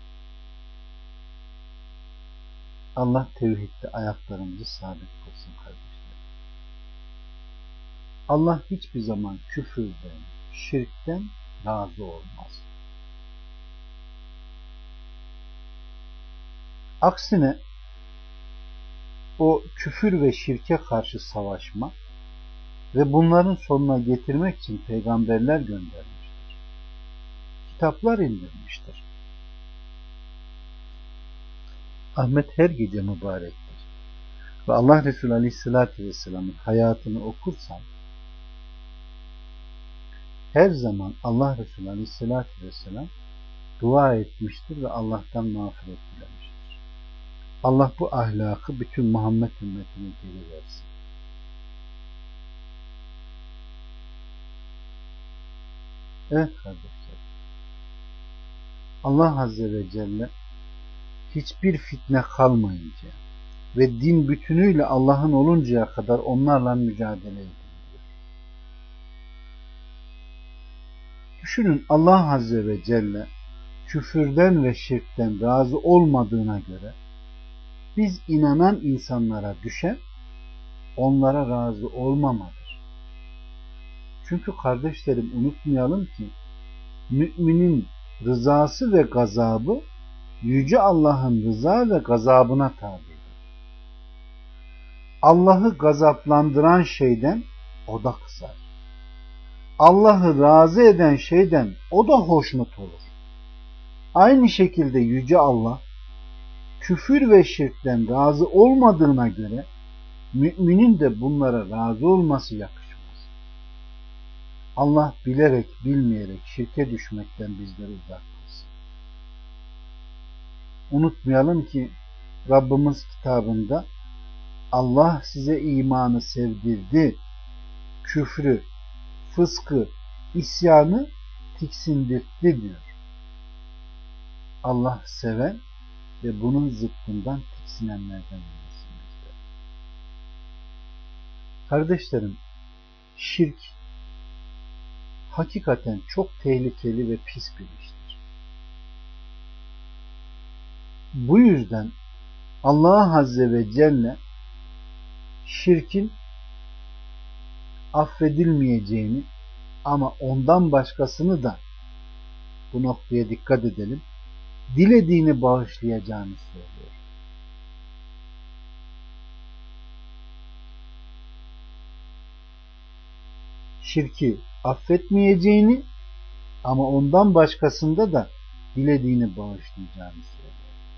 Allah tevhidde ayaklarımızı sabit kılsın kardeşler. Allah hiçbir zaman küfürden, şirkten razı olmaz. Aksine o küfür ve şirke karşı savaşma ve bunların sonuna getirmek için peygamberler göndermiştir. Kitaplar indirmiştir. Ahmet her gece mübarektir. Ve Allah Resulü Aleyhisselatü Vesselam'ın hayatını okursan her zaman Allah Resulü Aleyhisselatü Vesselam dua etmiştir ve Allah'tan mağfiret dilemiştir. Allah bu ahlakı bütün Muhammed ümmetine geri versin. Evet kardeşler. Allah Azze ve Celle hiçbir fitne kalmayınca ve din bütünüyle Allah'ın oluncaya kadar onlarla mücadele edin diyor. Düşünün, Allah Azze ve Celle küfürden ve şirkten razı olmadığına göre biz inanan insanlara düşen onlara razı olmamadır. Çünkü kardeşlerim, unutmayalım ki müminin rızası ve gazabı Yüce Allah'ın rıza ve gazabına tabidir. Allah'ı gazaplandıran şeyden o da kızar. Allah'ı razı eden şeyden o da hoşnut olur. Aynı şekilde Yüce Allah küfür ve şirkten razı olmadığına göre müminin de bunlara razı olması yakışmaz. Allah bilerek bilmeyerek şirke düşmekten bizleri uzak kılsın. Unutmayalım ki Rabbimiz kitabında Allah size imanı sevdirdi, küfrü, fıskı, isyanı tiksindirtti diyor. Allah seven ve bunun zıttından tiksinenlerden eylesin bizleri. Kardeşlerim, şirk hakikaten çok tehlikeli ve pis bir iştir. Bu yüzden Allah Azze ve Celle şirkin affedilmeyeceğini ama ondan başkasını da, bu noktaya dikkat edelim, dilediğini bağışlayacağını söylüyor. Şirki affetmeyeceğini ama ondan başkasında da dilediğini bağışlayacağını söylüyor.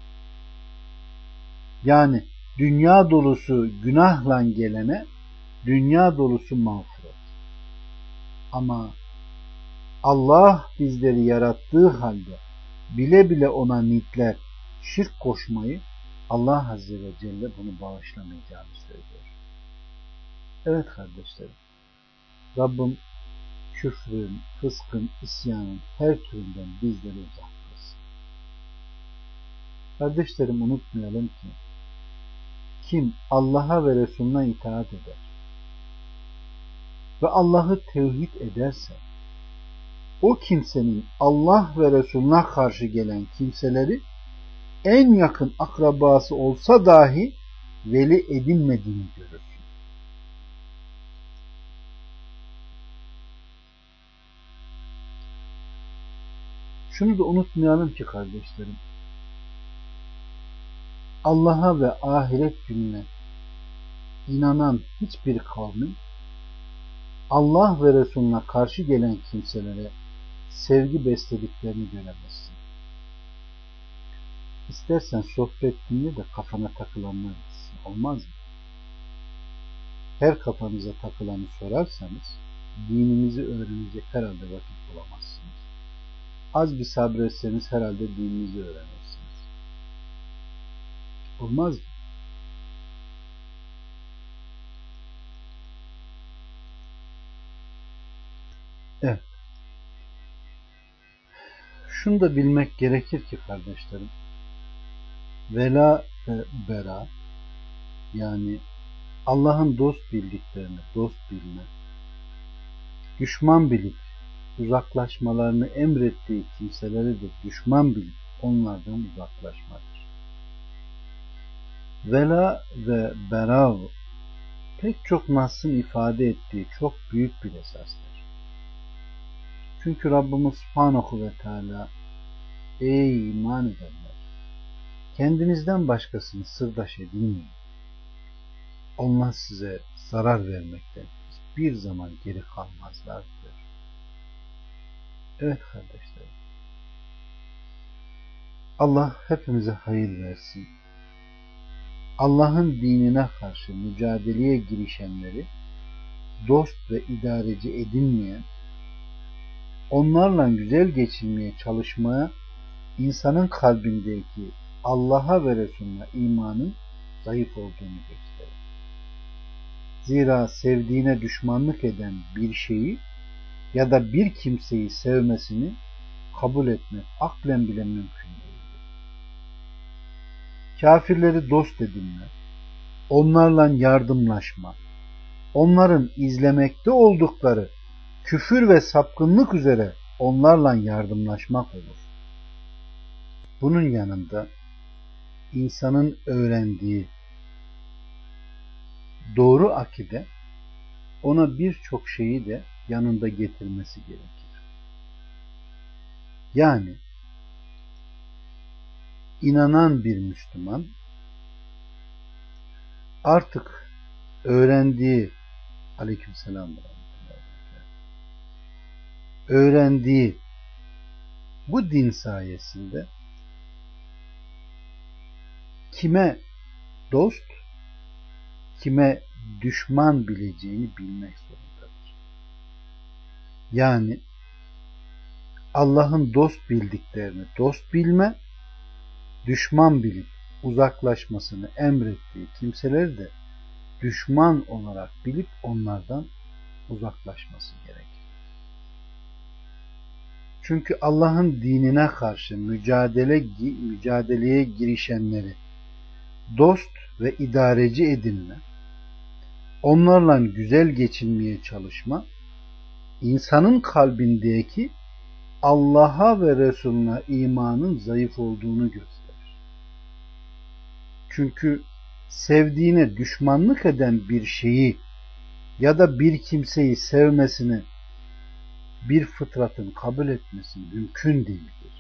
Yani dünya dolusu günahla gelene dünya dolusu mağfiret. Ama Allah bizleri yarattığı halde bile bile ona nitler, şirk koşmayı, Allah Azze ve Celle bunu bağışlamayacağını söylüyor. Evet kardeşlerim, Rabbim küfrün, fıskın, isyanın her türünden bizleri uzak kılsın. Kardeşlerim, unutmayalım ki kim Allah'a ve Resulüne itaat eder ve Allah'ı tevhid ederse, o kimsenin Allah ve Resulüne karşı gelen kimseleri en yakın akrabası olsa dahi veli edinmediğini görürsün. Şunu da unutmayalım ki kardeşlerim, Allah'a ve ahiret gününe inanan hiçbir kavmin Allah ve Resulüne karşı gelen kimselere sevgi beslediklerini göremezsin. İstersen sohbet dinle de kafana takılanlar gitsin. Olmaz mı? Her kafanıza takılanı sorarsanız dininizi öğrenecek herhalde vakit bulamazsınız. Az bir sabretseniz herhalde dininizi öğrenirsiniz. Olmaz mı? Evet. Şunu da bilmek gerekir ki kardeşlerim, vela ve bera, yani Allah'ın dost bildiklerini dost bilme, düşman bilip uzaklaşmalarını emrettiği kimseleri de düşman bilip onlardan uzaklaşmadır. Vela ve bera pek çok nasın ifade ettiği çok büyük bir esastır. Çünkü Rabbimiz Subhanahu ve Teala, ey iman edenler, kendinizden başkasını sırdaş edinmeyin. Onlar size zarar vermekten hiçbir zaman geri kalmazlar diyor. Evet kardeşlerim, Allah hepimize hayır versin. Allah'ın dinine karşı mücadeleye girişenleri dost ve idareci edinmeyen, onlarla güzel geçinmeye çalışmaya insanın kalbindeki Allah'a ve Resulüne imanın zayıf olduğunu gösterir. Zira sevdiğine düşmanlık eden bir şeyi ya da bir kimseyi sevmesini kabul etmek aklen bile mümkün değildir. Kafirleri dost edinme, onlarla yardımlaşma, onların izlemekte oldukları küfür ve sapkınlık üzere onlarla yardımlaşmak olur. Bunun yanında insanın öğrendiği doğru akide ona birçok şeyi de yanında getirmesi gerekir. Yani inanan bir Müslüman artık öğrendiği aleykümselam öğrendiği bu din sayesinde kime dost, kime düşman bileceğini bilmek zorundadır. Yani Allah'ın dost bildiklerini dost bilme, düşman bilip uzaklaşmasını emrettiği kimseleri de düşman olarak bilip onlardan uzaklaşması gerekir. Çünkü Allah'ın dinine karşı mücadele mücadeleye girişenleri dost ve idareci edinme, onlarla güzel geçinmeye çalışma, insanın kalbindeki Allah'a ve Resulüne imanın zayıf olduğunu gösterir. Çünkü sevdiğine düşmanlık eden bir şeyi ya da bir kimseyi sevmesini bir fıtratın kabul etmesi mümkün değildir.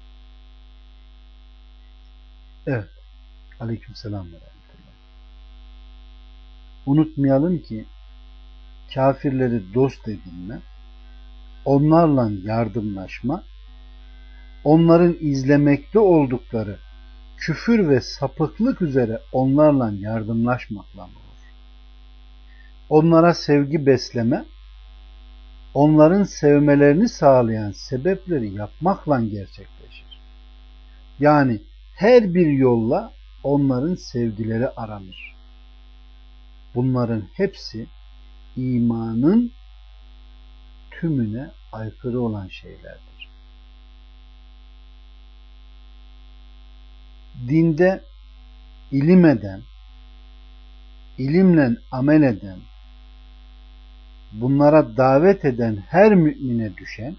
Evet. Aleykümselam ve rahmetullah. Unutmayalım ki kafirleri dost edinme, onlarla yardımlaşma, onların izlemekte oldukları küfür ve sapıklık üzere onlarla yardımlaşmakla olur. Onlara sevgi besleme, onların sevmelerini sağlayan sebepleri yapmakla gerçekleşir. Yani her bir yolla onların sevgileri aranır. Bunların hepsi imanın tümüne aykırı olan şeylerdir. Dinde ilim eden, ilimle amel eden, bunlara davet eden her mümine düşen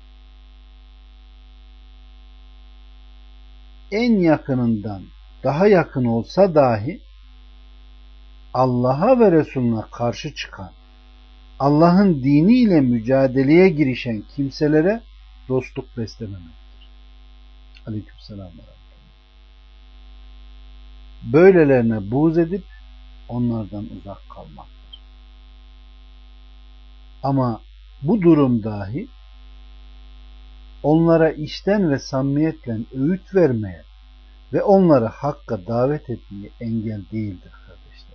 en yakınından daha yakın olsa dahi Allah'a ve Resulüne karşı çıkan, Allah'ın diniyle mücadeleye girişen kimselere dostluk beslememektir. Aleykümselam. Böylelerine buğz edip onlardan uzak kalmaktır. Ama bu durum dahi onlara içten ve samimiyetle öğüt vermeye ve onları hakka davet etmeye engel değildir kardeşler.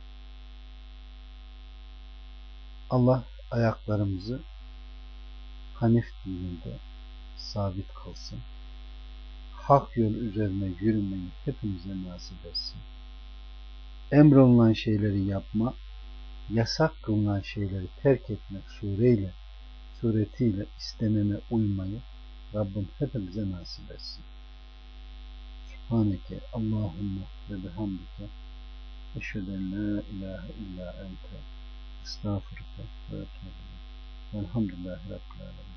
Allah ayaklarımızı Hanif dininde sabit kılsın. Hak yol üzerine yürümeyi hepimize nasip etsin. Emrolunan şeyleri yapma, yasak kılınan şeyleri terk etmek sureyle, suretiyle istenene uymayı Rabbim hepimize nasip etsin. Subhaneke Allahümme ve bihamdike eşheden la ilahe illa ente estağfurullah ve etûbü ileyk. Elhamdülillahi Rabbil alemin.